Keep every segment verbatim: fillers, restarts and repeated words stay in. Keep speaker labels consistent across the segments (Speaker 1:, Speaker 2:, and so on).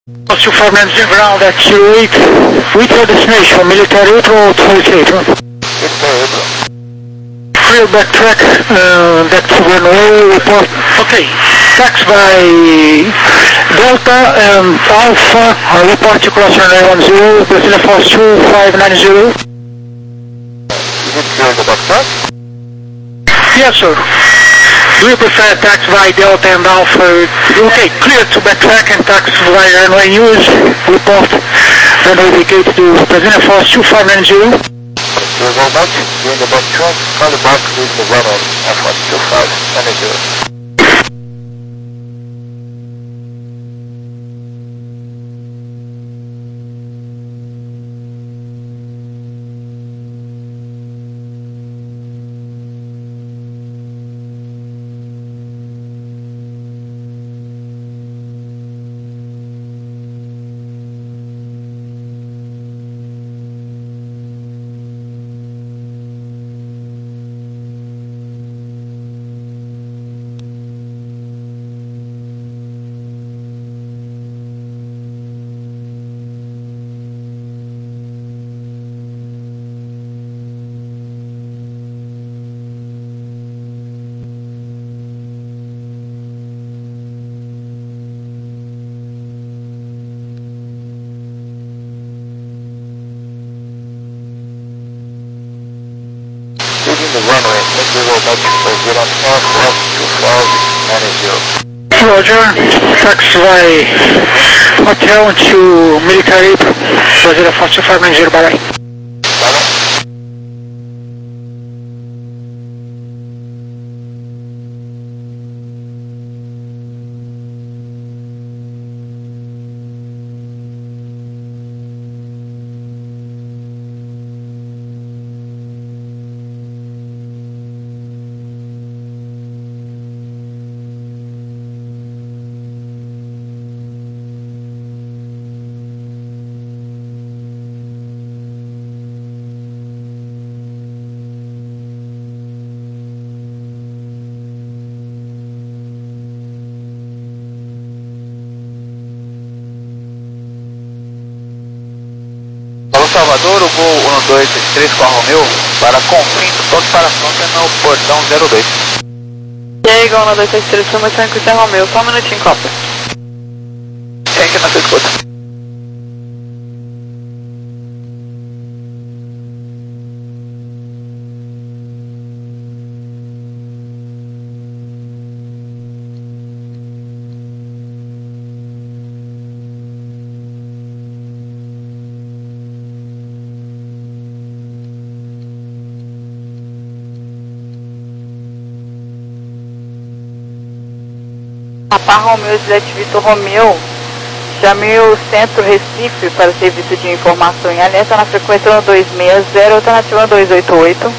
Speaker 1: two five nine zero ground at zero eight. With your destination, military April twenty-eight. Free backtrack, uh, back to runway, report. Okay, tax by Delta and Alpha, uh, report to cross runway one zero, Brazil Force two five nine zero.
Speaker 2: Is it clear the backtrack?
Speaker 1: Yes, sir. Do you prefer tax by Delta and Alpha? Okay, clear to backtrack and tax by runway news, report runway vacate to Brazil Force two five nine zero.
Speaker 2: We'll go back, during the backtrack, call back with the runway F one two five nine zero. Taking the runway, make the roll back for zero F one two five nine zero.
Speaker 1: Roger, taxi hotel to military Brazil Force two five nine zero, bye bye.
Speaker 2: Salvador, o Gol um dois três com a Romeo para conflito, toque para fronte no portão zero dois.
Speaker 3: E aí, Gol um dois três, informação com o Romeo, só um minutinho, copa.
Speaker 2: Tem que na sua escuta.
Speaker 3: Papa Romeo, Juliette Vitor Romeo, chame o Centro Recife para serviço de informação em alerta na frequência um dois seis zero, alternativa dois oito oito.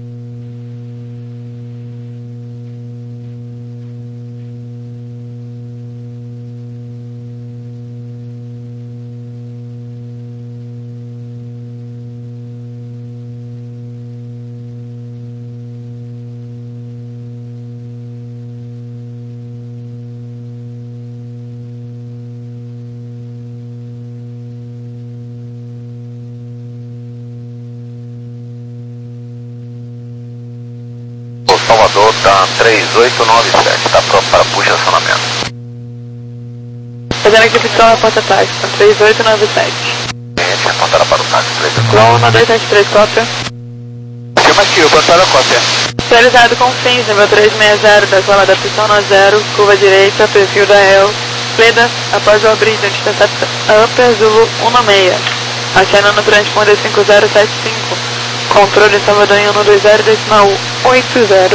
Speaker 2: Salvador, tá três oito nove sete, tá pronto para puxa acionamento.
Speaker 3: Fazendo aqui pistão na porta tática, três oito nove sete.
Speaker 2: Cliente apontada para o táxi três oito nove.
Speaker 3: Gol um dois sete três, cópia.
Speaker 2: Afirmativo, apontada a cópia.
Speaker 3: Realizado com fins, nível três seis zero, da zona da pistão no zero, curva direita, perfil da R E L, Pleda, após o abrir de distância Upper Zulu um seis. Acionando transponder cinco zero sete cinco. Controle Salvador em um dois zero, decimal oito zero.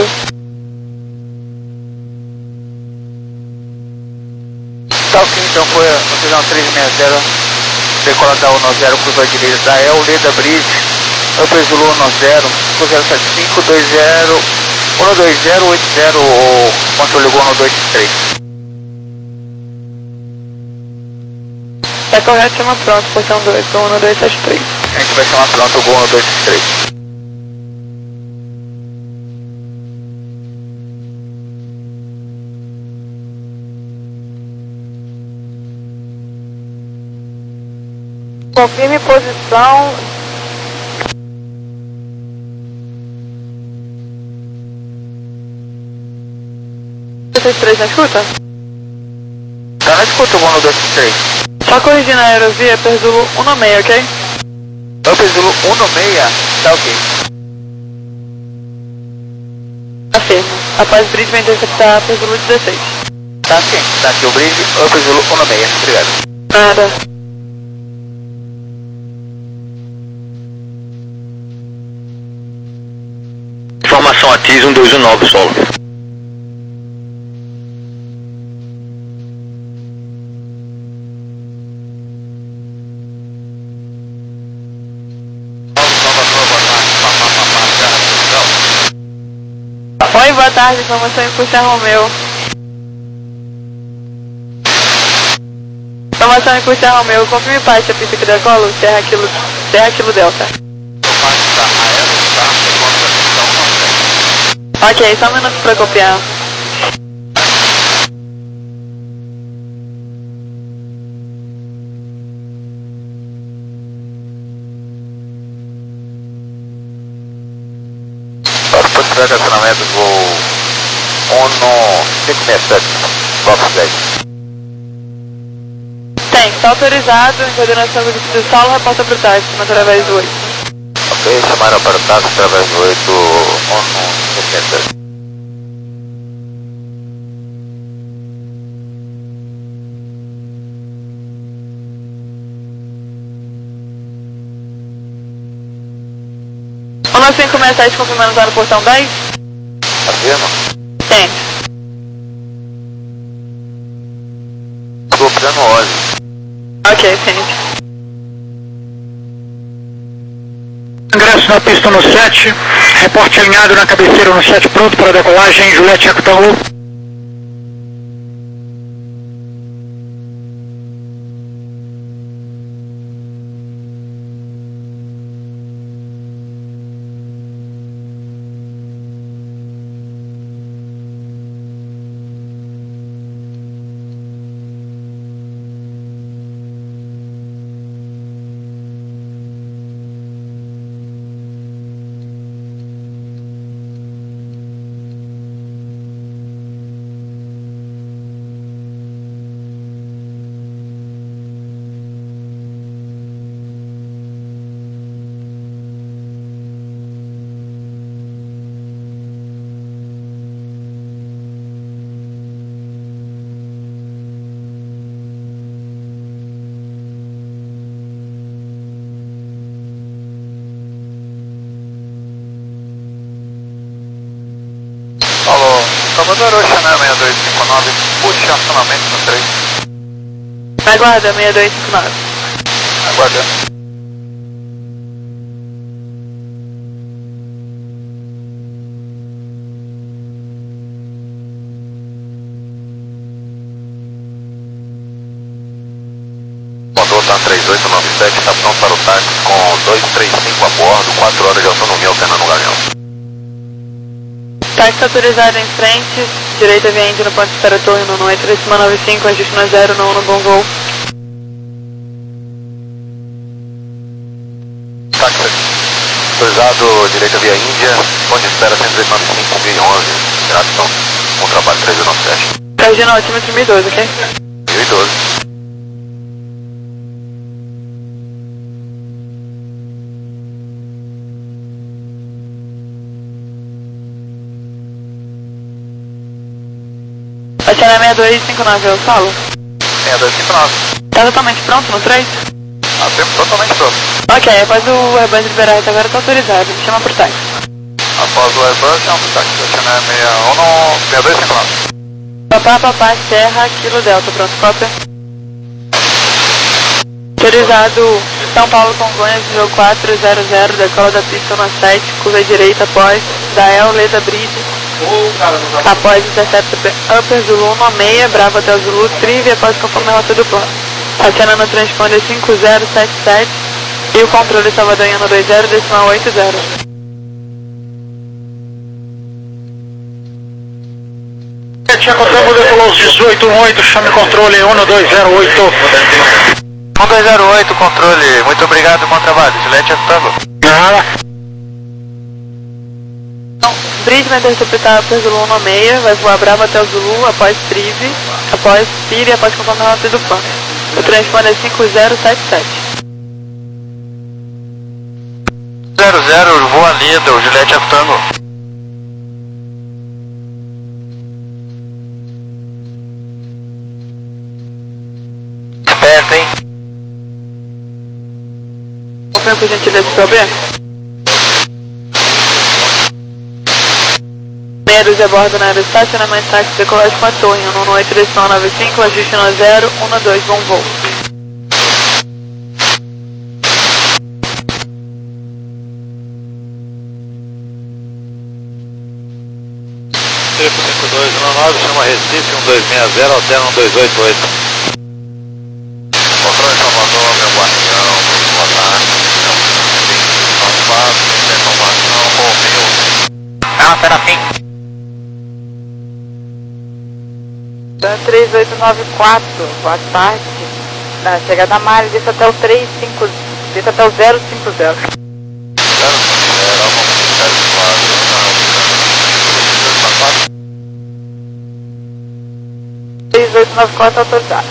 Speaker 2: Tá ok, então foi no final três seis zero, decola da um zero, curva direita da R E L, Leda Bridge, Upper Zulu um zero, cinco zero sete cinco, dois zero, um dois zero oito zero, controle Gol um dois três.
Speaker 3: Tá correto, chama pronto, portão dois, Gol um dois sete três.
Speaker 2: A gente vai chamar pronto o Gol um dois três.
Speaker 3: Confirme posição. dezesseis três na escuta?
Speaker 2: Tá na escuta, voo no dois três.
Speaker 3: Só corrigindo a aerovia, Upper Zulu um no meio, ok?
Speaker 2: Upper Zulu um no meio, tá ok.
Speaker 3: Afirmo. Após Bridge vai interceptar Upper Zulu dezesseis.
Speaker 2: Tá sim, tá aqui o Bridge, Upper Zulu um no meio, obrigado.
Speaker 3: Nada.
Speaker 4: Informação A T I S um dois um nove, solo.
Speaker 3: Oi, boa tarde, informação em Puxa Romeu. Informação em Puxa Romeu, confirme parte da pista que decolo, Serra Kilo, Serra Kilo Delta. Ok, só um minuto pra copiar.
Speaker 2: Possibilidade de acionamento do voo um no cinco seis sete, Box dez.
Speaker 3: Tem, está autorizado, em coordenação com o Distrito Saulo, reporta para o táxi, através do oito.
Speaker 2: Ok, chamaram para o táxi através do oito um no cinco seis sete.
Speaker 3: um nove cinco seis sete confirmando usar no portão dez?
Speaker 2: Afirma?
Speaker 3: Tem.
Speaker 2: Soprando óleo.
Speaker 3: Ok, ciente.
Speaker 1: Ingresso na pista no sete, reporte alinhado na cabeceira no sete, pronto para decolagem, Juliette Eco Tango.
Speaker 2: Alô, Salvador Oceaná seis dois cinco nove, puxa acionamento no três.
Speaker 3: Aguarda, seis dois cinco nove.
Speaker 2: Aguardando. Motor tá três oito nove sete, tá pronto para o táxi com dois três cinco a bordo, quatro horas de autonomia alternando o galeão.
Speaker 3: Táxi autorizado em frente, direita via Índia no ponto de espera torre no oito três nove cinco, ajuste no zero, no um no bom voo.
Speaker 2: Táxi autorizado, direita via Índia, ponto de espera cento e noventa e cinco mil e onze, gratidão, um trabalho três nove sete.
Speaker 3: Cardinal altímetro mil e doze, ok?
Speaker 2: mil e doze.
Speaker 3: Oceaná seis dois cinco nove, eu falo?
Speaker 2: seis dois cinco nove.
Speaker 3: Tá totalmente pronto no três?
Speaker 2: Ah, tempo totalmente pronto.
Speaker 3: Ok, após o Airbus liberar até agora tá autorizado, me chama por táxi.
Speaker 2: Após o Airbus, chama por táxi, Oceaná seis dois cinco nove.
Speaker 3: Papá, papá, Serra, Kilo Delta, pronto, cópia. Autorizado São Paulo Congonhas, jogo quatro zero zero, decola da pista no sete, curva direita após, Dael, Leda Bridge. Após intercepta Upper Zulu um seis, Bravo Hotel Zulu, Trivia após conforme a rota do plano. Acionando o transponder cinco zero sete sete e o controle Salvador em ano dois zero, decimal oito zero.
Speaker 1: Tinha controle decolou os dezoito um oito, chame controle um dois zero oito.
Speaker 2: um dois zero oito, controle. Muito obrigado, bom trabalho. Gillette Octango.
Speaker 1: Nada.
Speaker 3: Então, Bridge vai interceptar para Zulu um seis, vai voar Bravo até o Zulu, após Trive, após Pire e após contorno rápido do Pan. O transponder é cinco zero sete sete.
Speaker 2: zero zero, voa lida, o Gillette Octango. Esperto, hein?
Speaker 3: Confirma por gentileza, P O B. meia dúzia a bordo na área de estacionamento, táxi, decolagem com a torre, um um oito, direção nove cinco, ajuste um zero, um dois, bom voo.
Speaker 2: cinco dois um nove, chama Recife, um dois seis zero, alterna um dois oito oito. Controle Salvador, meu guardião, boa tarde. Informação, Romeu. Ah, Serafim.
Speaker 5: três oito nove quatro, boa tarde. Na chegada da Mari, desça até o três cinco, desça até o zero cinco zero. três oito nove quatro autorizado.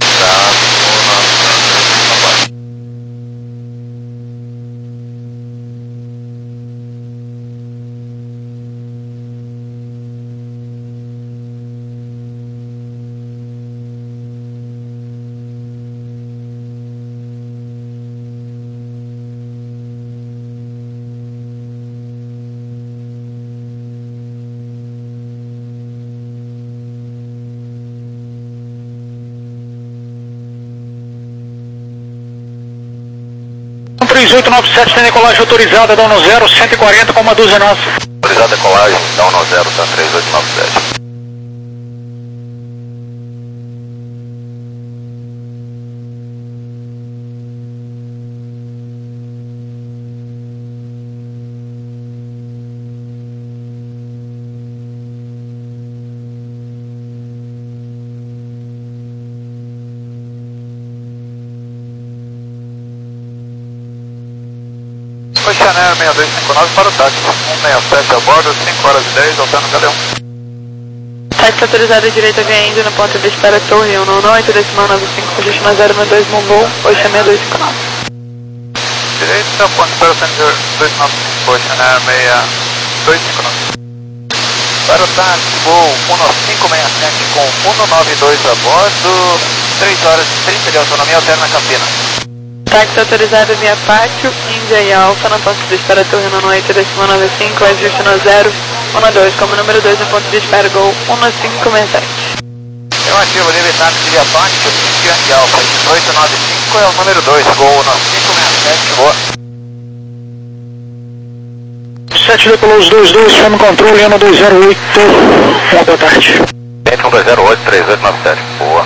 Speaker 1: três oito nove sete tem decolagem autorizada, dá um zero, cento e quarenta, com uma dúzia nossa.
Speaker 2: Autorizada decolagem, dá um zero, tá três oito nove sete. Chanel seis dois cinco nove para o táxi, um seis sete a bordo, cinco horas e dez, alterno Galeão.
Speaker 3: Táxi autorizado à direita vem indo no ponto de espera Torre um um oito, decimal nove cinco, ajuste um zero um dois, Mumbo, Ocean seis dois cinco nove.
Speaker 2: Direita, ponto de espera Passenger dois nove cinco, Chanel seis dois cinco nove. Para o táxi, voo um nove cinco seis sete com um nove dois a bordo, três horas e trinta de autonomia, alterna Campina.
Speaker 3: Táxi autorizado via Pátio, Índia e Alfa, no ponto de espera Torre um oito, decimal nove cinco, ajuste um zero um dois, como número dois no ponto de espera Gol um cinco seis sete.
Speaker 2: Eu ativo livre táxi via Pátio, Índia e Alfa, dezoito nove cinco é o número dois, Gol um cinco seis sete, boa.
Speaker 1: sete decolou os dois dois, chama controle, um dois zero oito, uma boa tarde.
Speaker 2: um dois zero oito, três oito nove sete, boa.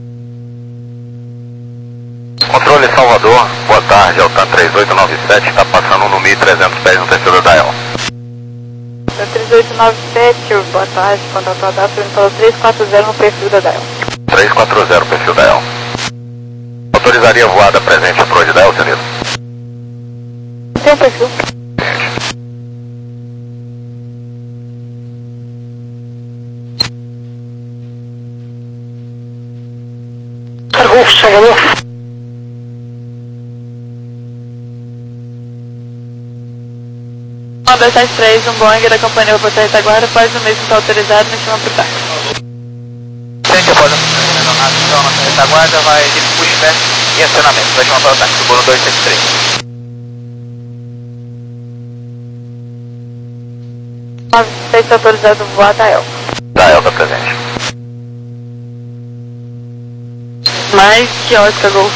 Speaker 2: Controle Salvador, boa tarde, Altan três oito nove sete, está passando no mil e trezentos pés no terceiro dial.
Speaker 5: três oito nove sete, boa tarde, contato a data, ele falou três quatro zero no perfil da dial.
Speaker 2: três quatro zero, perfil dial. Autorizaria a voada presente a Pro de dial, senhor?
Speaker 5: Tem um perfil.
Speaker 1: Cargou, Salvador.
Speaker 3: um dois sete três, um Boeing da companhia para a retaguarda, após o mesmo está autorizado, me chama para o táxi.
Speaker 2: Gente, após a aeronação, nossa retaguarda vai de pushback e acionamento. Vai chamar para o táxi, Bono dois sete três.
Speaker 5: nove seis autorizado voar da Elba.
Speaker 2: Da Elba presente.
Speaker 3: Mais que Oscar Golf.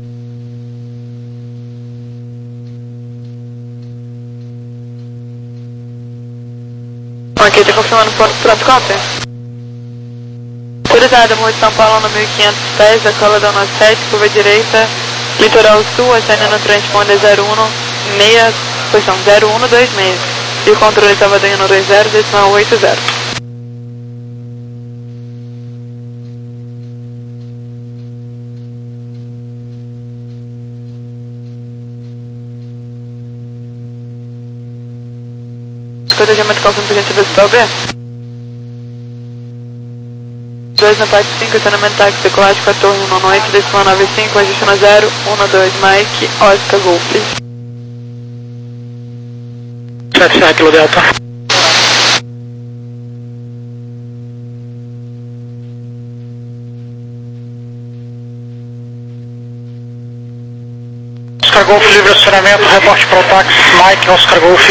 Speaker 3: Ok, está confirmando o ponto pronto, cópia. Autorizada, Morro de São Paulo no mil e quinhentos pés, decola da nove sete, curva direita, litoral sul, acende no transponder zero um seis, posição zero um dois seis. E o controle Salvador um dois zero, decimal oito zero. cotejamento confirma por gentileza P L B. dois na parte cinco, estacionamento táxi, decolagem com a torre um oito, décima nove cinco, ajuste no zero, um dois, Mike, Oscar Golf.
Speaker 1: sete Serra Kilo Delta. Oscar Golf, livre acionamento, reporte para o táxi, Mike, Oscar Golf.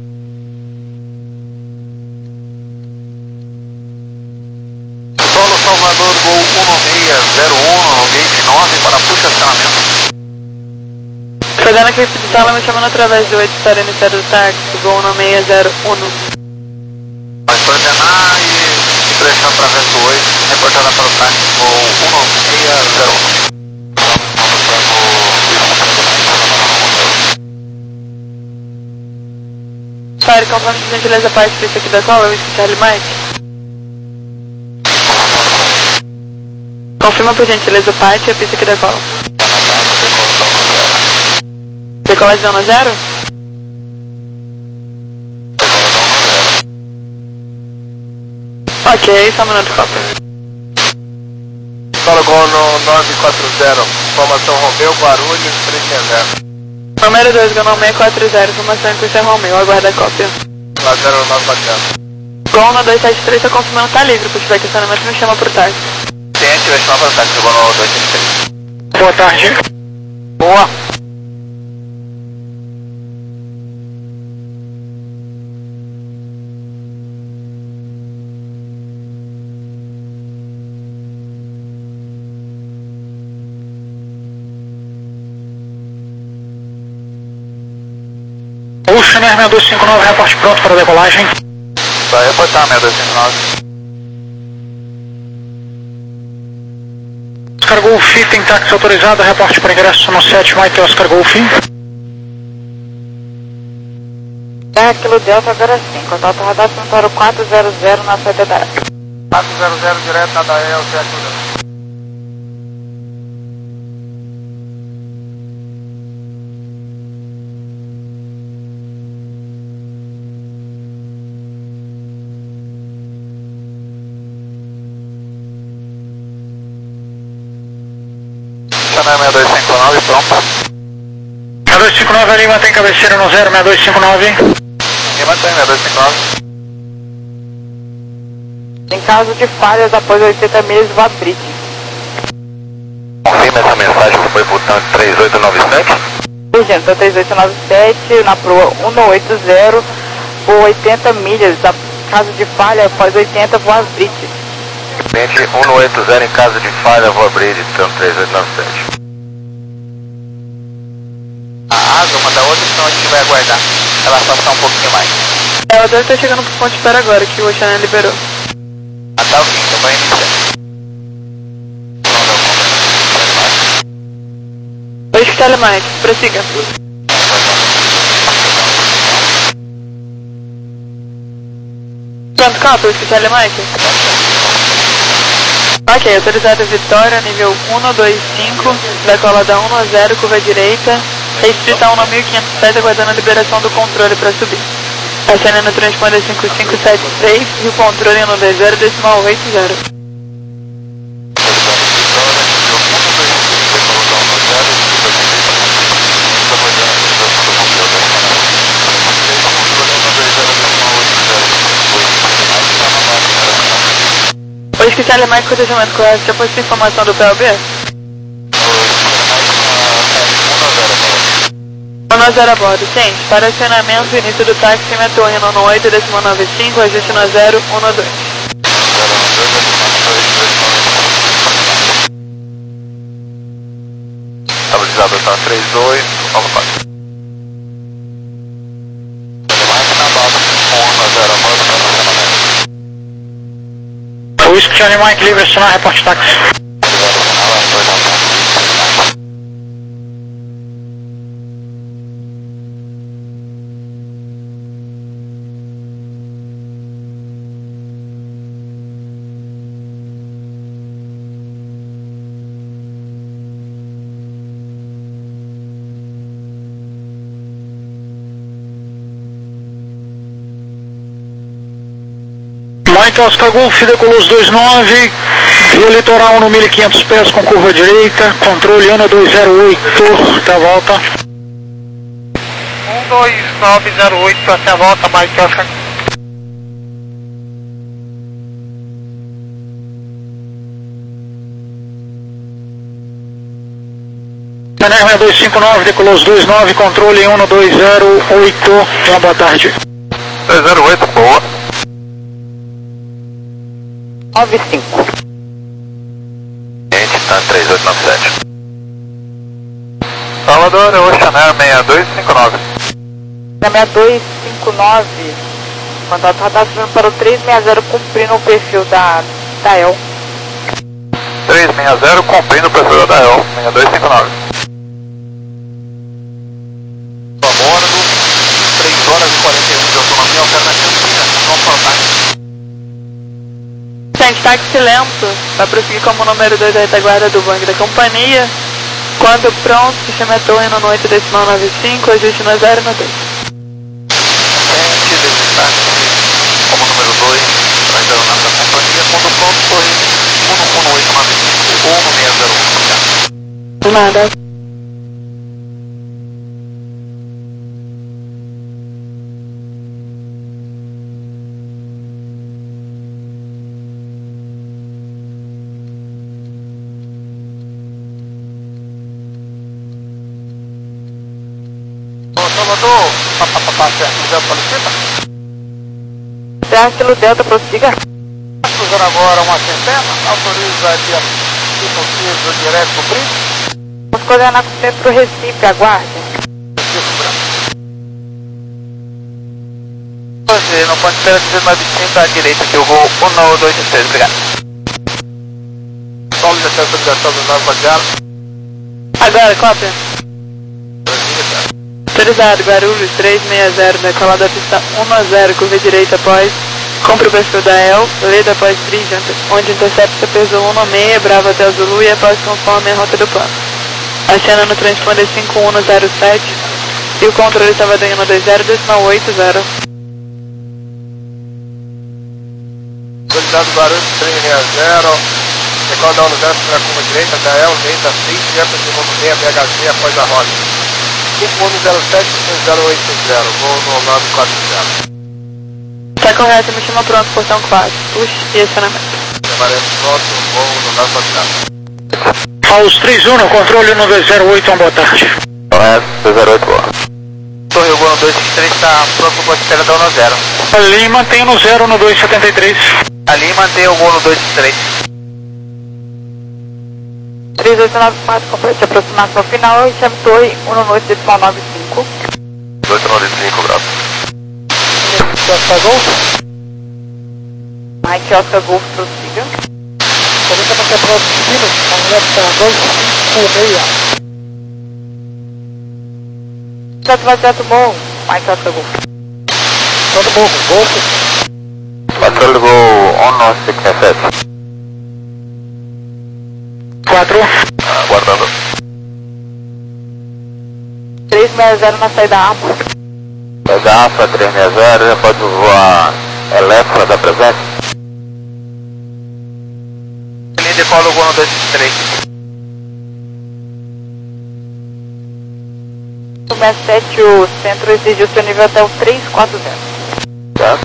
Speaker 2: Solo Salvador, Gol um seis zero um, gate nove para puxa acionamento.
Speaker 3: Fazendo aqui de sala, me chamando através do oito para iniciar do táxi, Gol um seis zero um.
Speaker 2: Vai coordenar e pressão através do oito, reportada para o táxi, Gol um seis zero um.
Speaker 3: Fire, conforme de gentileza parte pista aqui da cola, eu Charlie Mike. Confirma por gentileza o parte e a pista aqui da cola. Decolagem zona zero? Ok, só um minuto, copa.
Speaker 2: Solo Gol no nove quatro zero, formação Romeu, Guarulhos, três seis zero.
Speaker 3: Número dois, Gol seis quatro zero, informação em curso é Romeu, aguarda a cópia.
Speaker 2: Lá zero nove quatro zero.
Speaker 3: Gol no dois sete três, está confirmando tá livre, por tiver questionamento me chama por táxi.
Speaker 2: Tem ativar chamar para o táxi, Gol no dois sete três.
Speaker 1: Boa tarde.
Speaker 2: Boa.
Speaker 1: Puxa, né, seis dois cinco nove, reporte pronto para decolagem.
Speaker 2: Vai reportar, seis dois cinco nove.
Speaker 1: Oscar Golf, tem táxi autorizado, reporte para ingresso no sete, Mike, Oscar Golf.
Speaker 5: Serra Kilo Delta, agora sim, contato radar Centauro quatro zero zero na saída da
Speaker 2: quatro zero zero direto na Dael, Serra Kilo Delta. Channel seis dois cinco nove, pronto.
Speaker 1: seis dois cinco nove ali, mantém cabeceira no zero, seis dois cinco nove.
Speaker 2: E mantém seis dois cinco nove.
Speaker 5: Em caso de falhas após oitenta milhas, vá bridge.
Speaker 2: Confirma essa mensagem que foi botão três oito nove sete.
Speaker 5: Urgência três oito nove sete, na proa um oito zero, por oitenta milhas, a caso de falha após oitenta, voa bridge.
Speaker 2: Cliente um oito zero em caso de falha, voa bridge, então três oito nove sete. A água, manda outra, senão a gente vai aguardar. Ela passar um pouquinho mais.
Speaker 3: Ela deve estar chegando pro ponto de espera agora, que o Oceana liberou.
Speaker 2: Ah, tá ok, então vai iniciar.
Speaker 3: Oi, Charlie Mike, prossiga. Pronto, copa, oi, Charlie Mike. Ok, autorizado Vitória, nível um dois cinco, decolada um a zero, curva direita, restrita um mil quinhentos e sete, aguardando a liberação do controle para subir. Acionando o transponder cinco cinco sete três e o controle no dois zero, decimal oito zero. Oi, que Charlie Mike, cotejamento correto, já possui informação do P L B? um zero a bordo, gente, para acionamento, início do táxi, minha torre no oito, décima nove cinco, ajuste no zero um dois.
Speaker 2: Estabilizador tá três dois, vamos lá. Mike na base, um zero, manda para o
Speaker 1: Whisky Charlie Mike, livre acionar, reporte táxi. Mike Oscar Golf, decolou os dois nove, via litoral no mil e quinhentos pés com curva direita, controle um dois zero oito, até a volta.
Speaker 2: um dois nove zero oito, até a volta, Mike Oscar.
Speaker 1: Ryanair seis dois cinco nove, decolou os dois nove, controle um dois zero oito, uma boa tarde.
Speaker 2: dois zero oito, boa.
Speaker 5: nove cinco.
Speaker 2: Gente, tá três oito nove sete. Salvador, Oceanair seis dois cinco nove.
Speaker 5: seis dois cinco nove, contato radar subindo para o três seis zero, cumprindo o perfil da, da E L.
Speaker 2: três seis zero, cumprindo o perfil da E L, seis dois cinco nove. A bordo, três horas e quarenta e um de autonomia, alternativa, confortável.
Speaker 3: Gente, táxi lento, vai prosseguir como número dois da retaguarda do banco da companhia. Quando pronto, sistema indo no oito decimal nove cinco, ajuste no zero no dois.
Speaker 2: Gente, destaque como número dois, traz a aeronave da companhia. Quando pronto, corre um um oito nove cinco ou no seis zero um.
Speaker 3: Do nada.
Speaker 2: Salvador, papapá, certo, Delta solicita?
Speaker 5: Certo, Delta, prossiga.
Speaker 2: Cruzando agora uma centena, autoriza de, se possível, direto pro brinco.
Speaker 5: Vamos coordenar com o centro Recife, aguarde.
Speaker 2: Você não pode esperar dizer mais de cinco à direita que eu vou um dois três, obrigado. Solo de acesso à ligação do novo Guarulhos.
Speaker 3: Agora, cópia. Autorizado, Guarulhos três seis zero, decolada da pista um zero, curva direita após, compra o perfil da E L, leda após bridge, onde intercepta peso um seis, Bravo até Zulu e após conforme a rota do plano. Acena no transponder cinco um zero sete e o controle estava dando um dois zero decimal oito zero.
Speaker 2: Autorizado Guarulhos três seis zero, decolada da um zero para a curva direita da E L, leda seis, direto de novo meia B H C após a rota. cinco um zero sete zero oito zero, voo no nove quatro zero.
Speaker 3: Tá correto, me chama pronto, portão quatro, push e acionamento.
Speaker 2: Levaremos pronto, voo no nove quatro zero.
Speaker 1: Aos três um, controle um dois zero oito, uma boa tarde.
Speaker 2: Correto, dois zero oito, boa. Torre Hugo um dois três está pronto para a espera da um zero.
Speaker 1: Ali mantém no zero no dois sete três.
Speaker 2: Ali mantém o gol no dois três.
Speaker 5: três oito nove quatro, complete aproximação final e chame torre um oito decimal nove cinco.
Speaker 2: dois nove cinco, bravo.
Speaker 5: Oscar Golf. Mike Oscar Golf, prossiga.
Speaker 1: Começa para quebrar os destinos, a mulher está dois cinco seis.
Speaker 5: Certo, vai certo, bom. Mike Oscar Golf.
Speaker 1: Todo bom, Golf.
Speaker 2: Patrulho Gol um seis sete.
Speaker 1: quatro.
Speaker 2: Aguardando.
Speaker 5: três seis zero na saída Alfa.
Speaker 2: Pega Alfa três seis zero, já pode voar Elétrica da presença. Linha de Paulo Gol um dois três.
Speaker 5: seis sete, o centro exige o seu nível até o três quatro zero.
Speaker 2: Tá.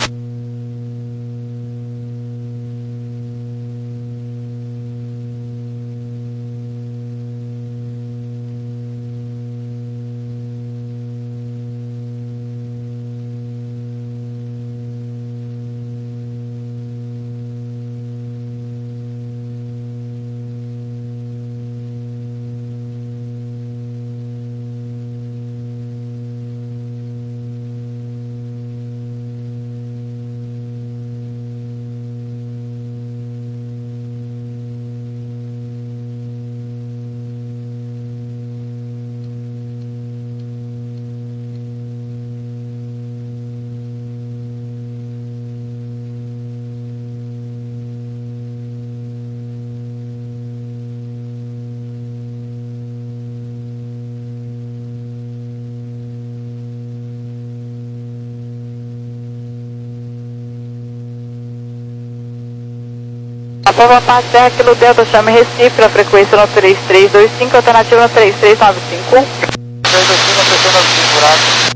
Speaker 5: Nova Paz, Serra Kilo Delta, chame Recife, na frequência no três três dois cinco, alternativa no três três nove cinco.
Speaker 2: três dois cinco, três três nove cinco, buraco.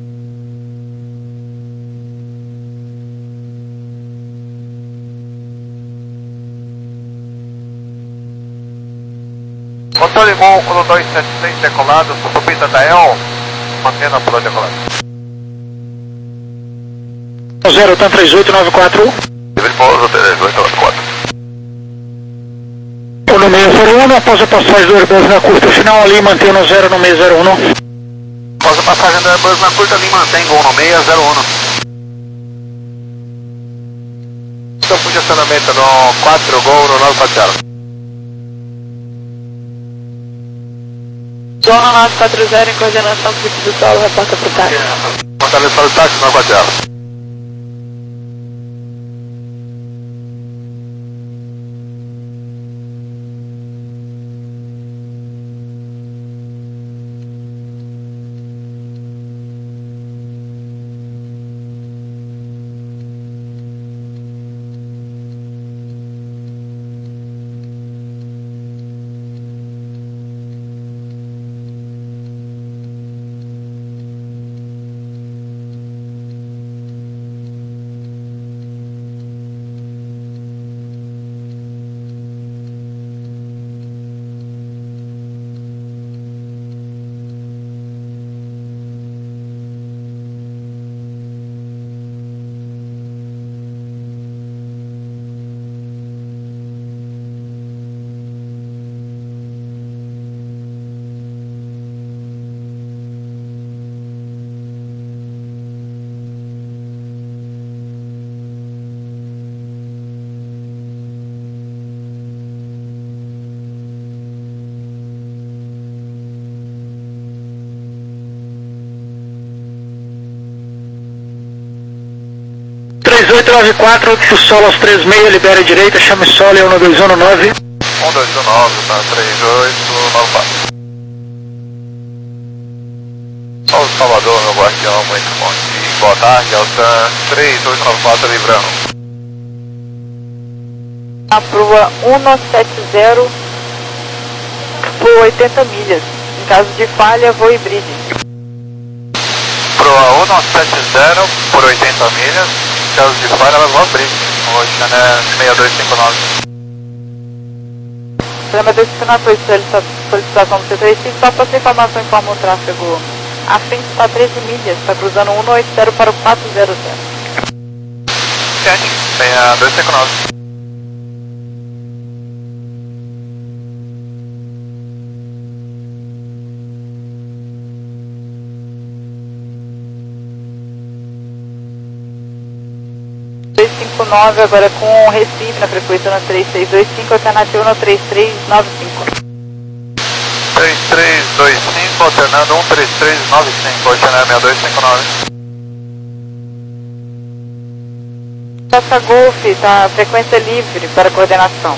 Speaker 2: Controle Gol, dois sete seis, decolado, subida da El, mantendo a pula decolada.
Speaker 1: zero, TAM três oito nove quatro.
Speaker 2: Livre pouso, três oito nove quatro.
Speaker 1: um no seis zero um, após a passagem do Airbus na curta final ali, mantém no zero no seis zero um.
Speaker 2: Após a passagem do Airbus na curta ali, mantém Gol no seis zero um. Campo de acionamento no quatro, Gol no nove quatro zero.
Speaker 3: Zona nove quatro zero em coordenação do tipo do solo, reporta para o táxi.
Speaker 2: Fortalecendo o táxi nove quatro zero.
Speaker 1: três oito nove quatro, o solo aos três seis, libera a direita, chame solo, é um dois um nove.
Speaker 2: um dois um nove, tá, três oito nove quatro. Salve Salvador, meu guardião, muito bom dia. Boa tarde, Altan três oito nove quatro, livrando.
Speaker 5: Na proa cento e setenta por oitenta milhas. Em caso de falha, voo híbrido.
Speaker 2: Proa cento e setenta por oitenta milhas. Em caso de falha, ela vai abrir. Ocean é seis dois cinco nove.
Speaker 5: Problema dois cinco nove, solicitação do C três cinco, só para essa informação, informa o tráfego. A frente está a treze milhas, está cruzando cento e oitenta para o quatro zero zero.
Speaker 2: Ciente, seis dois cinco nove.
Speaker 5: dois cinco nove, agora com Recife na frequência no três seis dois cinco, alternativa no três três nove cinco.
Speaker 2: três três dois cinco, alternando um três três nove cinco, Ocean é seis dois cinco nove.
Speaker 5: Essa Golf está frequência livre para coordenação.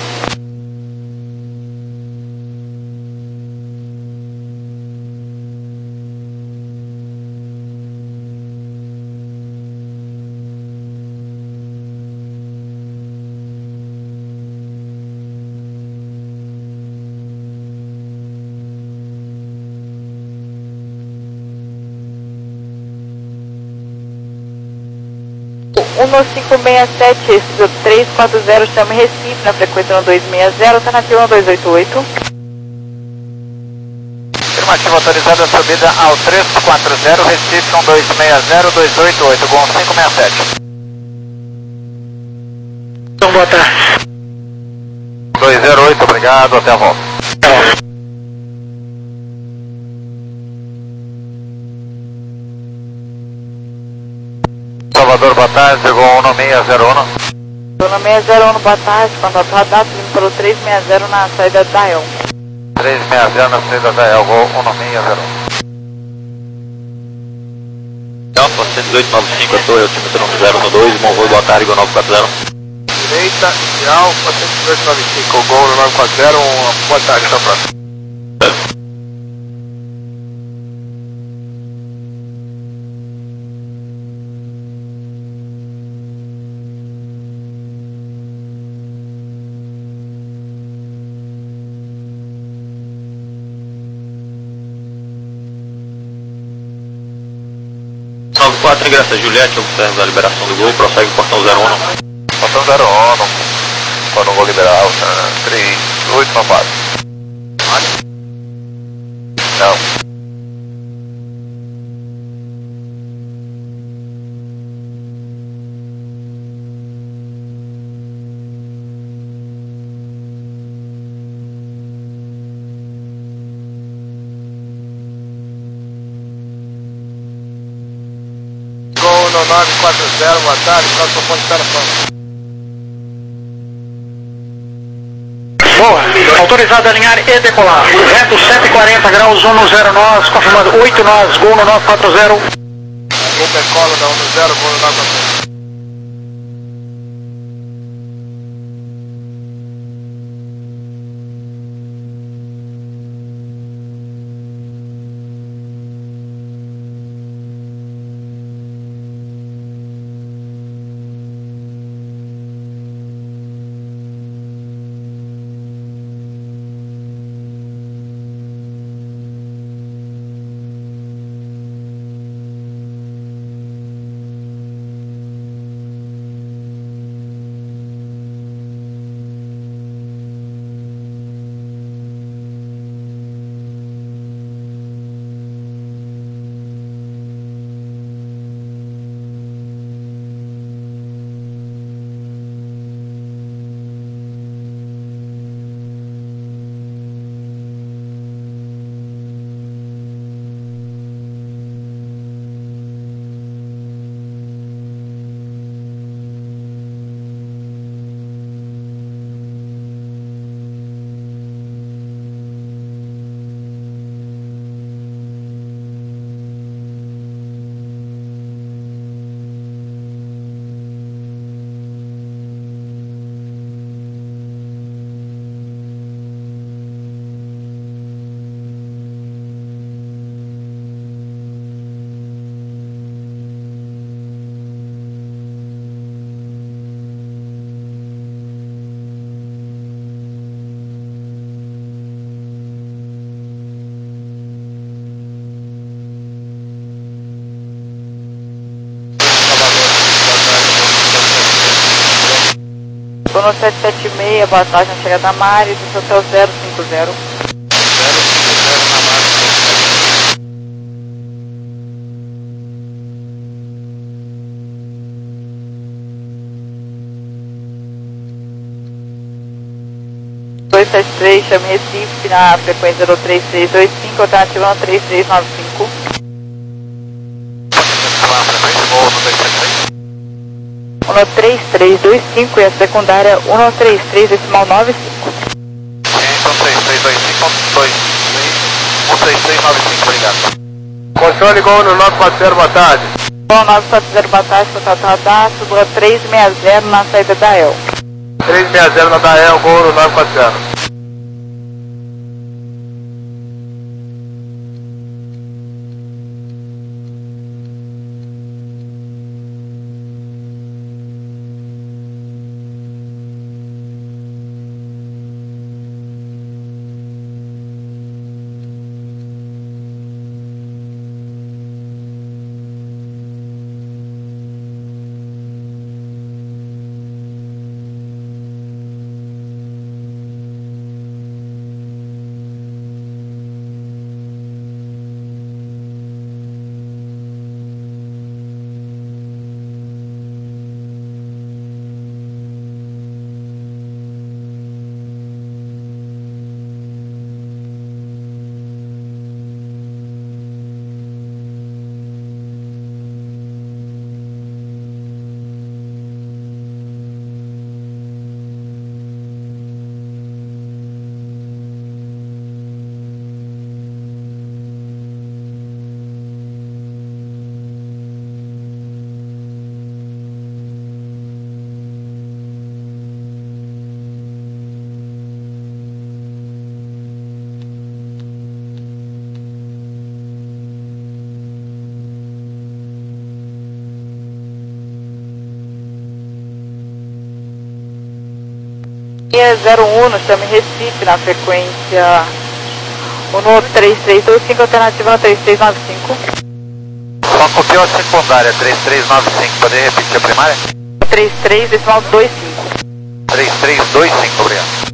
Speaker 5: um cinco seis sete, três quatro zero, chame Recife na frequência no dois seis zero, alternativa no dois oito oito.
Speaker 2: Afirmativa autorizada a subida ao três quatro zero, Recife um dois seis zero, dois oito oito, Gol cinco seis sete.
Speaker 1: Então, boa tarde.
Speaker 2: dois zero oito, obrigado, até a volta. Salvador, boa tarde, chegou um seis zero um.
Speaker 5: Zona seis zero um, boa tarde, contato radar, vindo pelo três seis zero na saída da El.
Speaker 2: três seis zero na saída da El, Gol um seis zero um.
Speaker 4: Alfa cento e dois nove cinco, a torre, altímetro zero um dois, bom voo, boa tarde, Gol nove quatro zero.
Speaker 2: Direita e Alfa cento e dois nove cinco, Gol nove quatro zero, boa tarde, até a próxima.
Speaker 4: quatro, ingressa Juliette, observa a liberação do gol, prossegue portão zero um.
Speaker 2: Portão zero um, quando vou liberar, três, oito, não quatro. Não. nove quatro zero, boa tarde, próximo ponto de telefone.
Speaker 1: Boa, autorizado a alinhar e decolar. Reto sete quarenta graus, um no zero nós, confirmando oito nós, gol no nove quatro zero.
Speaker 2: Gol decola da um no zero, gol no nove quatro zero.
Speaker 5: Sono sete sete seis, boa tarde, na chegada da Mari, do hotel zero cinco zero.
Speaker 2: zero cinco zero na Mari.
Speaker 5: dois sete três, chame Recife na frequência zero três três dois cinco, alternativa no três três nove cinco. um três três dois cinco e a secundária um três três decimal nove cinco.
Speaker 2: um três três dois cinco, um três três nove cinco, obrigado. Controle gol no nove quatro zero, boa tarde.
Speaker 5: Gol nove quatro zero, boa tarde, contato radar, suba três seis zero na saída da El.
Speaker 2: três seis zero na da El, gol no nove quatro zero.
Speaker 5: zero um, chame Recife na frequência um três três dois cinco, alternativa no três três nove cinco.
Speaker 2: Só copiou a secundária, três três nove cinco, poderia repetir a primária?
Speaker 5: três três decimal dois cinco.
Speaker 2: três três dois cinco, obrigado.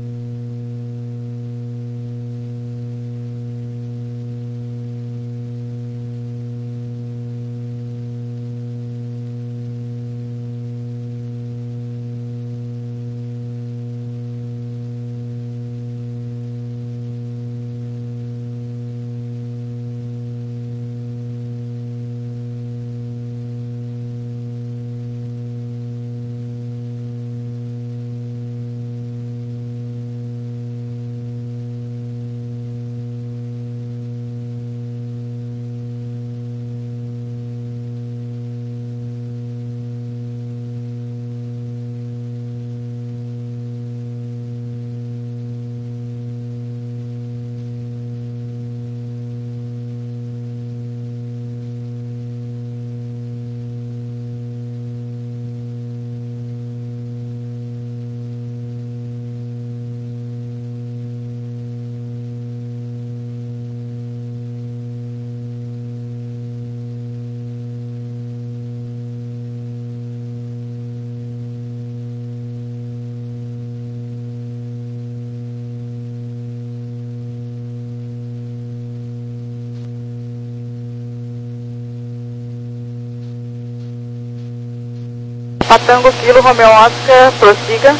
Speaker 5: Tango Kilo Romeo Oscar, prossiga.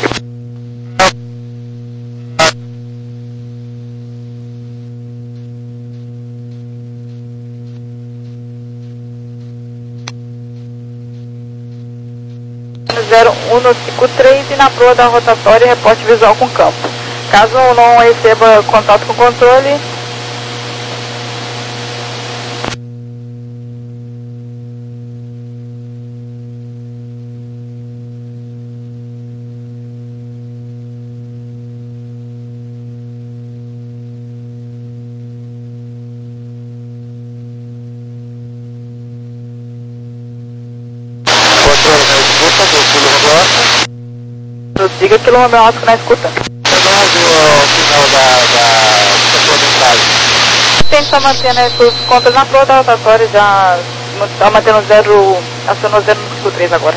Speaker 5: zero um cinco três e na proa da rotatória reporte visual com campo. Caso não receba contato com o controle, prossiga Kilo Romeo Oscar na escuta.
Speaker 2: O final da, da, da sua mensagem.
Speaker 5: Tenta manter né, suas contas na proa da rotatória, já está mantendo zero, acionou zero no cinco três agora.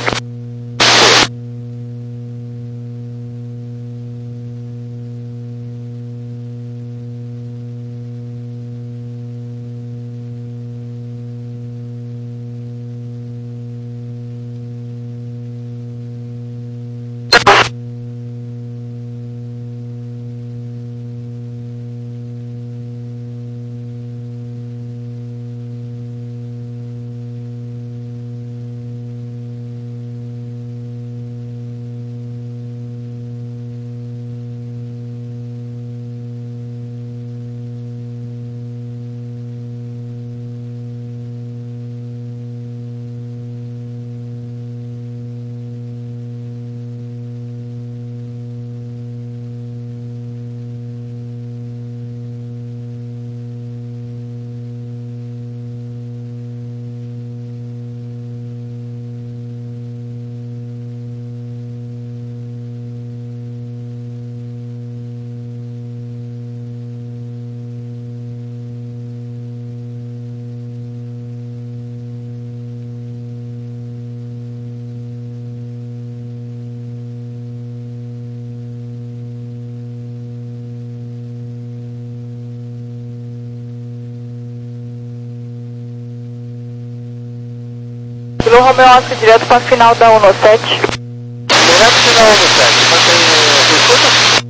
Speaker 5: Kilo Romeo Oscar direto para a final da um sete.
Speaker 2: Direto final um sete, você escuta?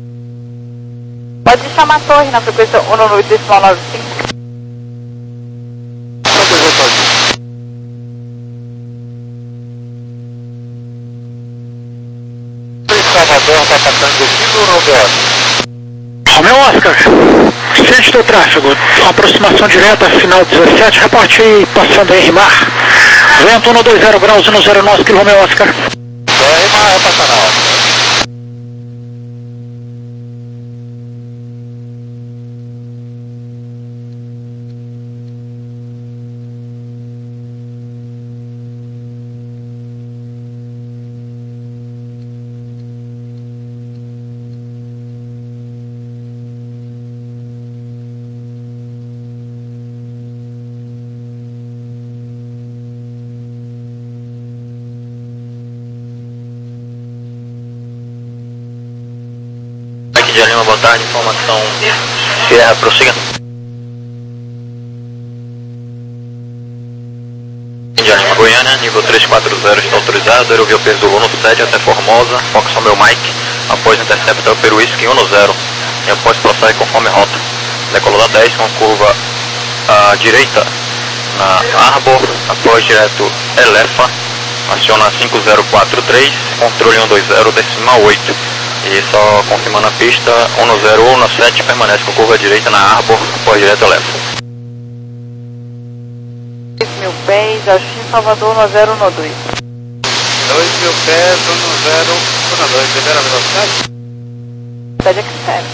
Speaker 5: Pode chamar a torre na frequência um oito decimal nove cinco.
Speaker 2: Salvador, está passando Kilo Romeo Oscar.
Speaker 1: Romeo Oscar, ciente do tráfego, aproximação direta, final dezessete, reporte aí, passando aí, Rimar. Vento um dois zero graus, um zero nove, Kilo Romeo Oscar.
Speaker 2: Então, Rimar, é passar na hora.
Speaker 4: tarde, informação Sierra, prossiga. India Lima, Goiânia, nível três quatro zero está autorizado, aerovia Peru Zulu no sete até Formosa, Fox Romeo Mike, após interceptar o Peru Whisky um zero, e após prossegue conforme rota. Decolou da dez com curva à direita na Arbor, após direto Elefa, aciona cinco zero quatro três, controle um dois zero, decimal oito. E só confirmando a pista, um zero um sete permanece com curva direita na Arbor, após direto Elefa.
Speaker 5: dois mil pés, X Salvador um zero um dois.
Speaker 2: dois mil pés, um zero um dois, primeira velocidade?
Speaker 5: Pede que serve.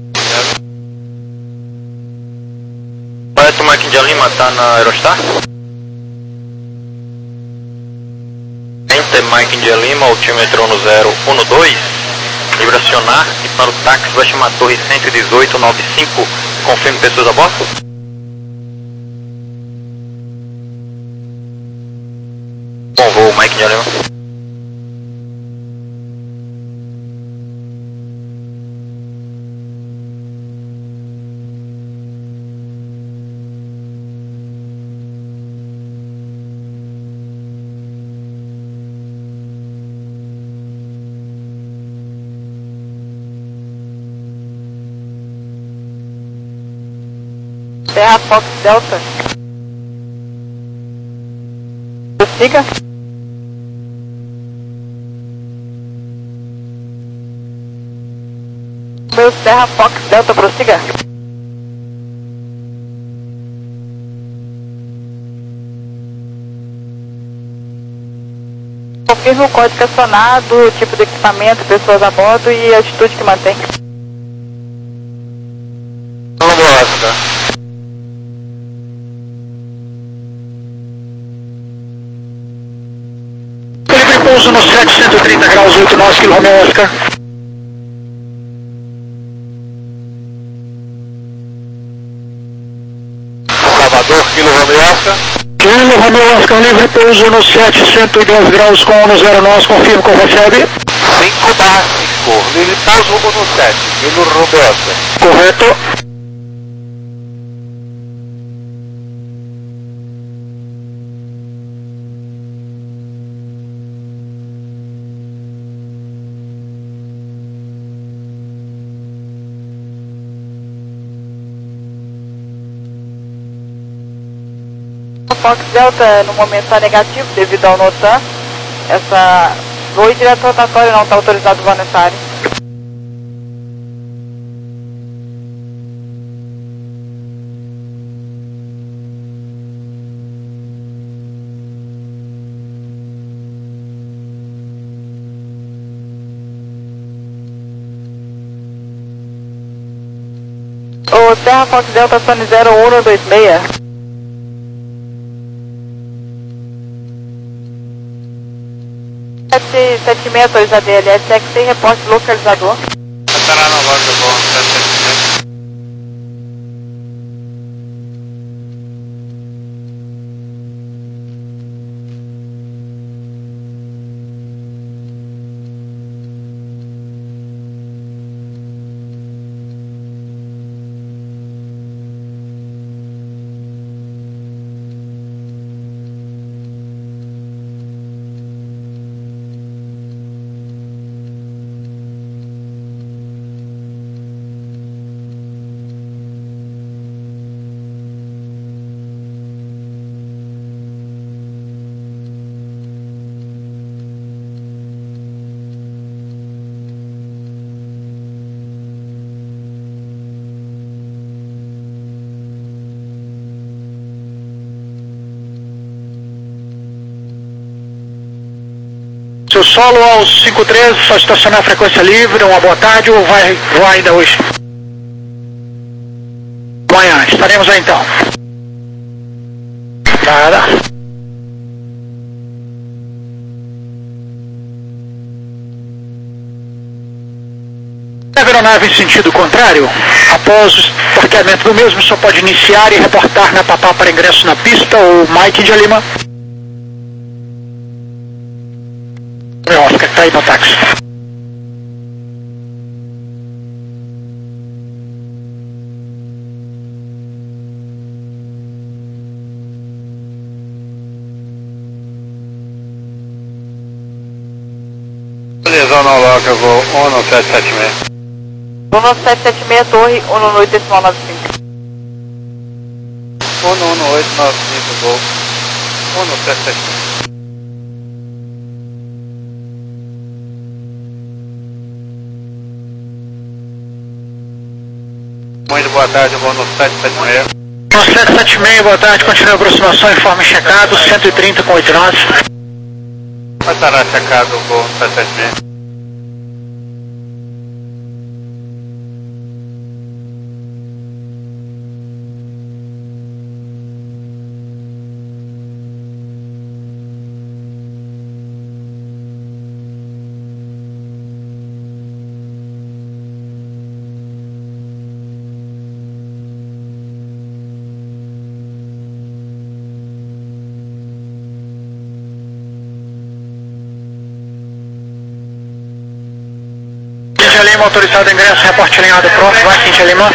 Speaker 4: Correto, Mike de Lima, tá na Aerostar? Enter Mike de Lima, altímetro um zero um dois, livre acionar e para o táxi vai chamar Torre cento e dezoito noventa e cinco, confirme pessoas a bordo? Bom voo, Mike de Lima.
Speaker 5: Terra Fox Delta. Prossiga. Meu Terra Fox Delta, prossiga. Confirma o código acionado, tipo de equipamento, pessoas a bordo e a altitude que mantém.
Speaker 2: Vamos Oscar.
Speaker 1: Livre pouso no sete, cento e trinta graus, oito nove, Kilo Romeo Oscar.
Speaker 2: Salvador, Kilo Romeo Oscar.
Speaker 1: Kilo Romeo Oscar, livre pouso no sete, cento e dez graus com um zero nove, confirma que recebe.
Speaker 2: cinco barra cinco, livre pouso no sete, Kilo Romeo Oscar.
Speaker 1: Correto.
Speaker 5: Fox Delta no momento está negativo devido ao NOTAM. Essa voo direto rotatório não está autorizado o planetário. O Terra Fox Delta Sony zero um dois seis. sete sete seis autorizado D L S X sem reporte localizador.
Speaker 2: Estará na loja do bom, sete sete seis.
Speaker 1: Seu solo aos cinco treze, só estacionar a frequência livre, uma boa tarde ou vai voar ainda hoje? Amanhã, estaremos aí então. Nada. A aeronave em sentido contrário, após o parqueamento do mesmo, só pode iniciar e reportar na Papá para ingresso na pista ou Mike de Lima. Meu Oscar, tá aí no táxi.
Speaker 2: monologa, voo um sete sete seis.
Speaker 5: um sete sete seis, torre, um oito decimal nove cinco.
Speaker 2: um oito nove cinco, voo um sete sete seis. Muito boa tarde, vou no sete sete seis.
Speaker 1: No sete sete seis, boa tarde, continua a aproximação, informe checado, cento e trinta com oito nós.
Speaker 2: Estará checado o voo sete sete seis.
Speaker 1: Quinta Lima, autorizado ingresso, reporte alinhado pronto, vai Quinta Lima.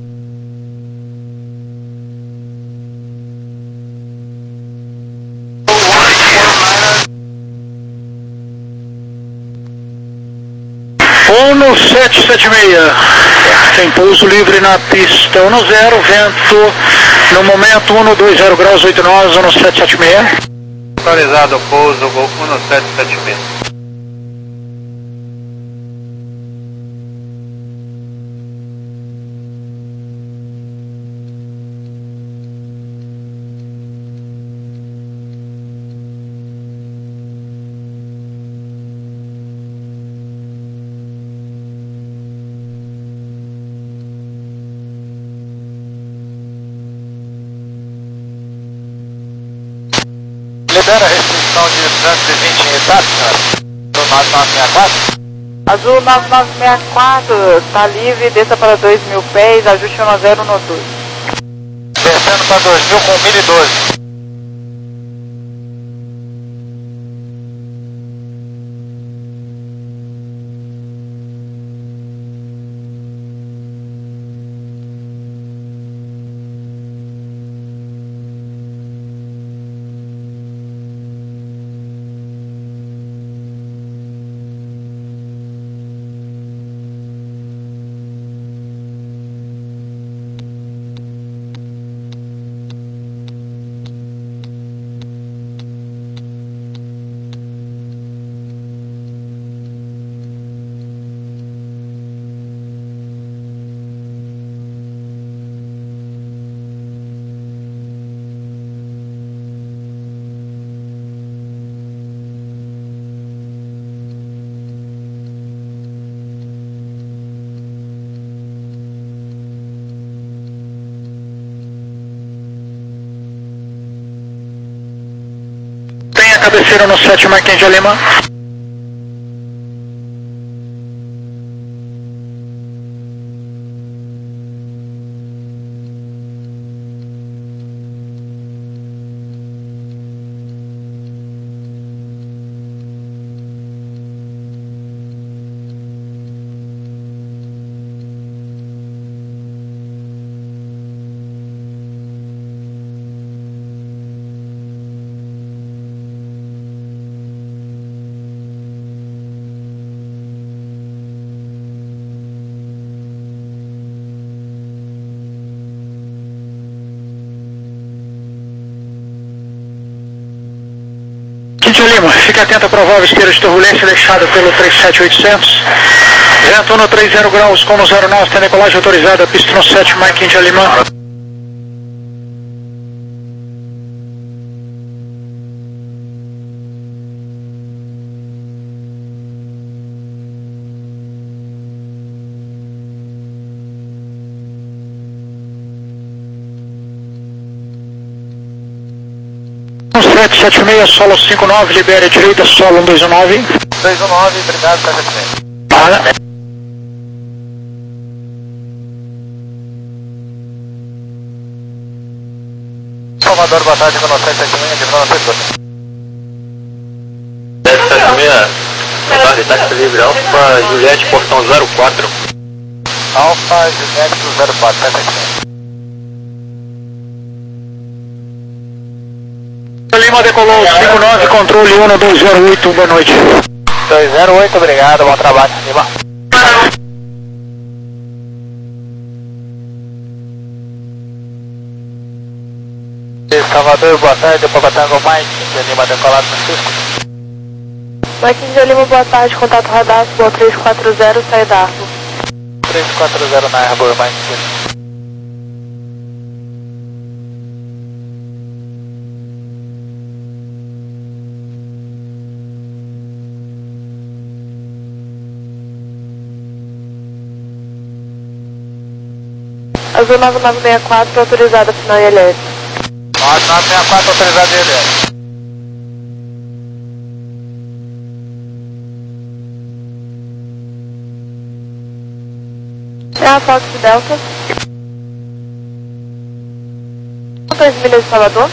Speaker 1: um sete sete seis, tem pouso livre na pista um zero, vento no momento um dois zero graus, oito nós, um sete sete seis.
Speaker 2: Autorizado o pouso, voo um sete sete seis. Libera a restrição de trânsito de vinte em etapa, senhora? Do nove nove seis quatro?
Speaker 5: Azul nove nove seis quatro, está livre, desça para dois mil pés, ajuste um zero no dois.
Speaker 2: Descendo para dois mil com mil e doze.
Speaker 1: Cabeceira no sete, Mike de Lima. Quinta Lima, fique atento à provável esteira de turbulência deixada pelo três sete oitocentos. Vento no três zero graus, com no zero nove, tem decolagem autorizada, pista no sete, Mike Quinta Lima. sete sete seis, solo cinco nove, libere a direita, solo um dois um nove.
Speaker 2: dois um nove, obrigado, sete sete seis.
Speaker 1: Para.
Speaker 2: Salvador, boa tarde, com o sete sete seis, de novo, setor.
Speaker 4: sete sete seis, boa tarde, táxi livre, Alfa Juliette, portão zero quatro.
Speaker 2: Alfa Juliette zero quatro, sete sete seis.
Speaker 1: Lima decolou cinco nove, controle um dois zero oito, boa noite.
Speaker 2: dois zero oito, obrigado, bom trabalho, acima. Salvador, boa tarde, Papa Tango Mike, de Lima decolado Francisco.
Speaker 5: Mike de Lima, boa tarde, contato radar, Boa três quatro zero, saída da Arbor.
Speaker 2: três quatro zero na Arbor, Mike.
Speaker 5: Azul nove nove seis quatro, autorizada final I L S.
Speaker 2: nove nove seis quatro, autorizada I L S.
Speaker 5: É a Fox Delta. três milhas de Salvador.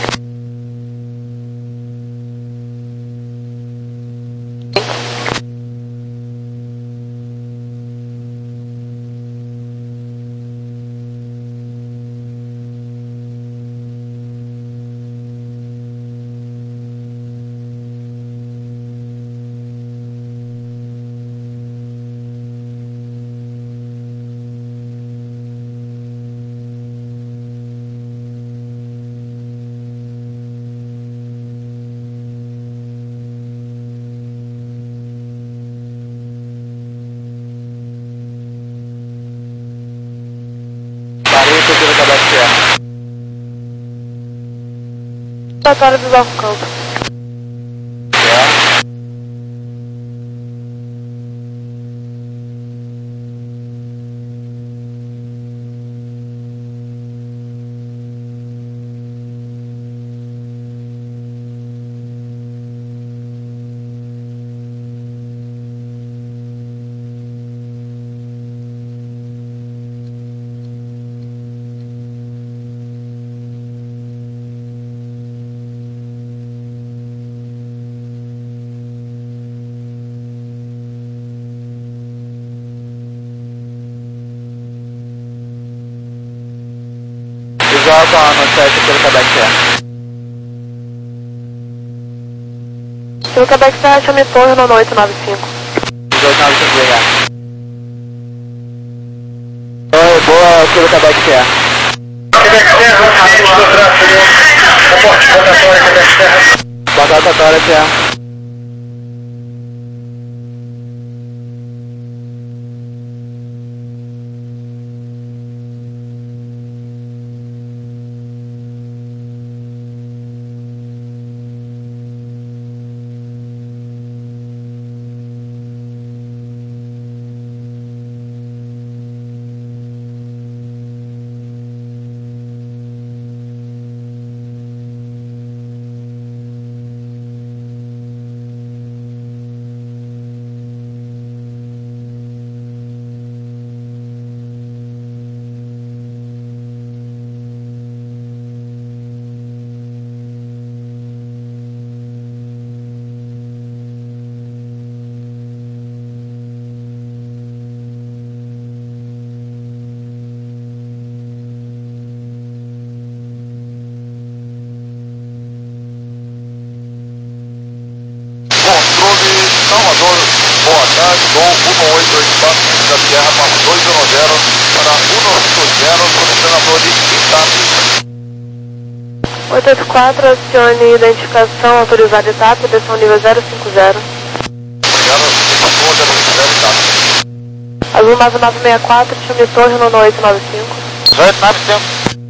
Speaker 5: Laboratório do Novo Campo.
Speaker 2: Joga no site pelo Quebec Serra.
Speaker 5: Pelo Quebec Serra, chame torre no oito nove cinco.
Speaker 2: oito nove cinco, obrigado. Oi, boa, pelo Quebec Serra.
Speaker 1: Quebec Serra, acidente do tráfego. Reporte rotatória, Quebec Serra.
Speaker 2: Bota rotatória, Serra.
Speaker 6: Salvador, boa tarde, Dom um oito oito quatro, da Sierra, para dois um zero, para um oito zero, coordenador de Itapi.
Speaker 5: oito oito quatro, acione identificação autorizada Itapi, direção nível zero cinco zero.
Speaker 6: Obrigado, identificação zero cinco zero, Itapi.
Speaker 5: Azul nove nove seis quatro, chame torre no oito nove cinco.
Speaker 2: oito nove cinco.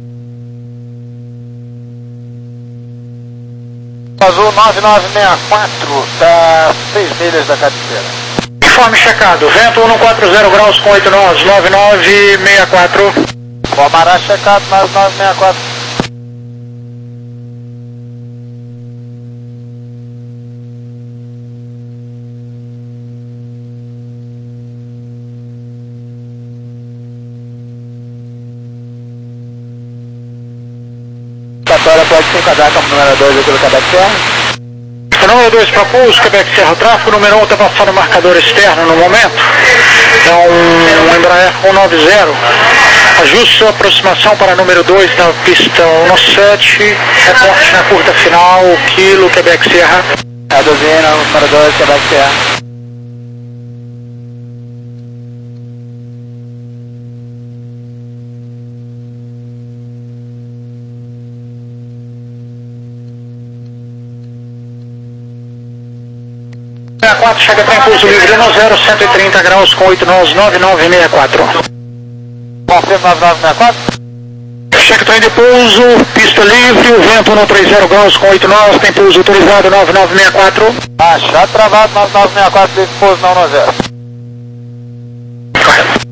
Speaker 2: Azul nove nove seis quatro, tá seis milhas da cabeceira.
Speaker 1: Informe checado, vento um quatro zero graus com oito nós, nove nove seis quatro.
Speaker 2: Palmará checado, nove nove seis quatro. Agora pode se enquadrar como número dois aqui do Quebec Serra.
Speaker 1: O número dois para Pulso, Quebec Serra, o tráfego. O número um está passando o marcador externo no momento. É um Embraer um nove zero. Ajuste sua aproximação para número dois na pista um sete. Reporte na curta final, Kilo, Quebec Serra.
Speaker 2: Reduzindo, número dois, Quebec Sierra.
Speaker 1: sessenta e quatro, chega para impulso livre no zero, cento e trinta graus com oito nós, nove nove seis quatro.
Speaker 2: Confirma nove nove seis quatro.
Speaker 1: Cheque trem de pouso, pista livre, o vento no trinta graus com oito nós, tem pouso autorizado nove nove seis quatro.
Speaker 2: Achado travado, nove nove seis quatro, livre pouso não no zero.
Speaker 1: Correto.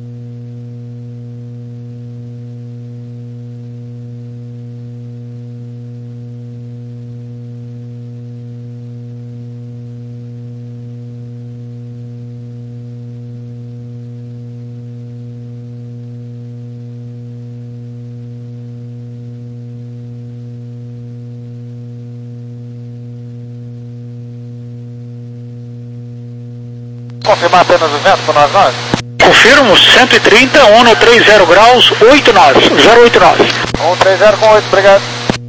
Speaker 2: Confirmar apenas o vento por nós nós?
Speaker 1: Confirmo, cento e trinta, um no trinta graus, oito nós, zero oito nós.
Speaker 2: um trinta com oito, obrigado.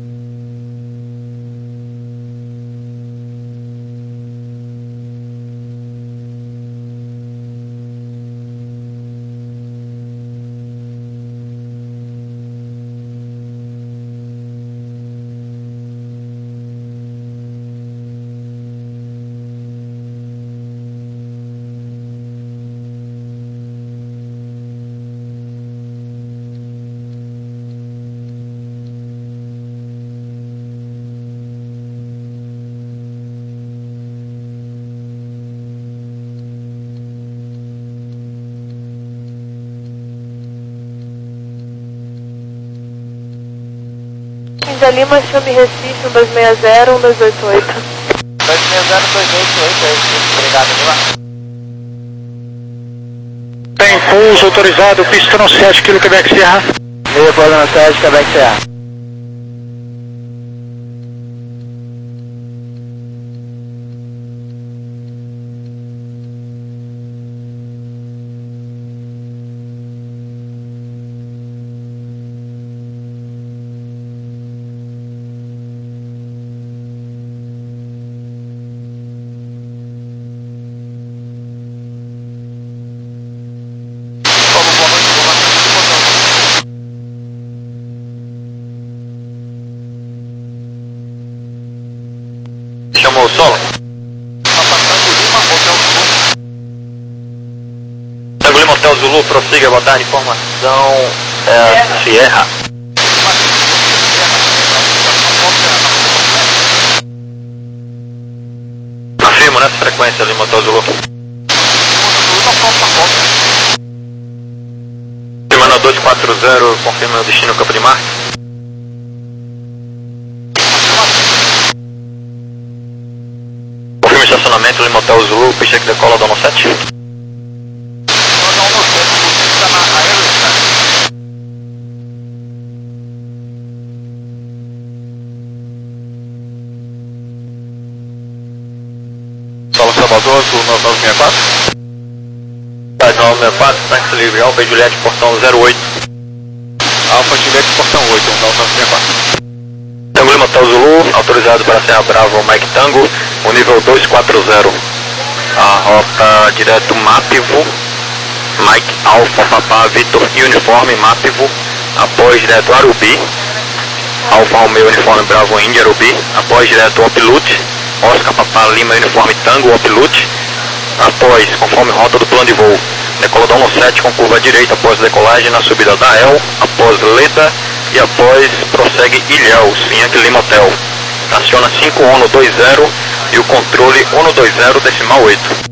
Speaker 3: Índia Lima, chame Recife, um dois seis zero, um dois oito oito.
Speaker 2: dois seis zero, dois oito oito, é isso. Obrigado, Lima.
Speaker 1: Tem pouso autorizado, pista no sete, quilo Quebec Sierra.
Speaker 2: Meio pouso no sete, Quebec Sierra.
Speaker 4: Chamou o solo? Tango Lima Hotel Zulu, prossiga, boa tarde, informação é, Sierra. Afirmo nessa frequência Lima Hotel Zulu. Semana dois quatro zero, confirma o destino Campo de Marte. Confirma o estacionamento Lima Hotel Zulu, pista que decola do sete.
Speaker 6: Solo Salvador, Sul nove nove seis quatro.
Speaker 4: nove nove seis quatro, táxi livre, Alfa Juliette, portão zero oito.
Speaker 6: Alfa Juliette, portão oito, nove nove seis quatro.
Speaker 4: Tango Lima Hotel Zulu, autorizado para Serra Bravo, Mike Tango, o nível dois quatro zero. A rota direto Mapivo, Mike Alfa Papá Vitor Uniforme Mapivo, após direto Arubi, Alfa Romeo Uniforme Bravo Índia Arubi, após direto Opilute, Oscar Papá Lima Uniforme Tango Opilute, após, conforme rota do plano de voo, decola do sete com curva direita após decolagem na subida da El, após Leda e após prossegue Ilhéus, Yankee Lima Hotel. Aciona cinco um no dois zero e o controle um no dois zero decimal oito.